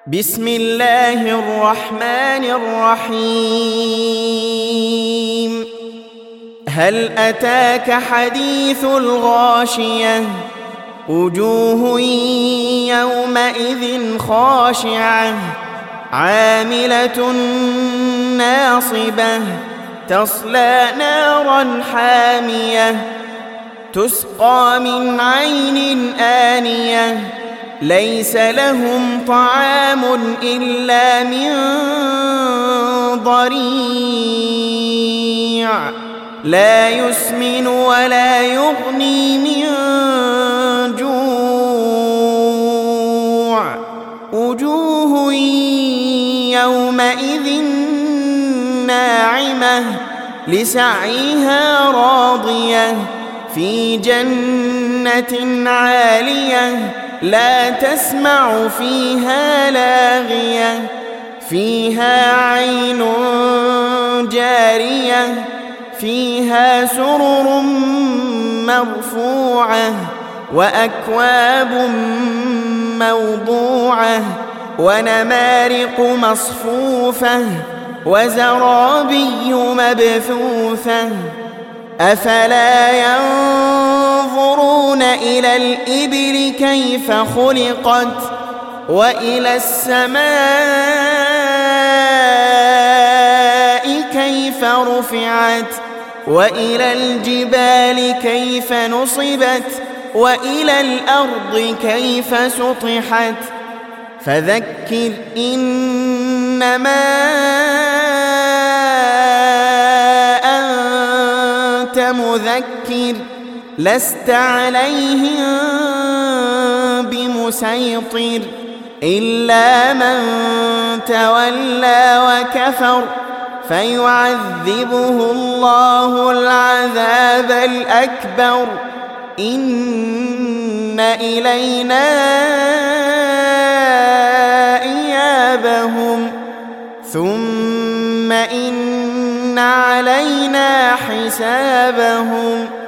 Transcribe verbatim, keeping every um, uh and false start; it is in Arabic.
بسم الله الرحمن الرحيم. هل أتاك حديث الغاشية؟ وجوه يومئذ خاشعة عاملة ناصبة تصلى نارا حامية تسقى من عين آنية ليس لهم طعام إلا من ضريع لا يسمن ولا يغني من جوع وجوه يومئذ ناعمة لسعيها راضية في جنة عالية لا تسمع فيها لاغية فيها عين جارية فيها سرر مرفوعة وأكواب موضوعة ونمارق مصفوفة وزرابي مبثوثة أفلا ينظرون إلى الإبل كيف خلقت وإلى السماء كيف رفعت وإلى الجبال كيف نصبت وإلى الأرض كيف سطحت فذكر إنما أنت مذكر لست عليهم بمسيطر إلا من تولى وكفر فيعذبه الله العذاب الأكبر إن إلينا إيابهم ثم إن علينا حسابهم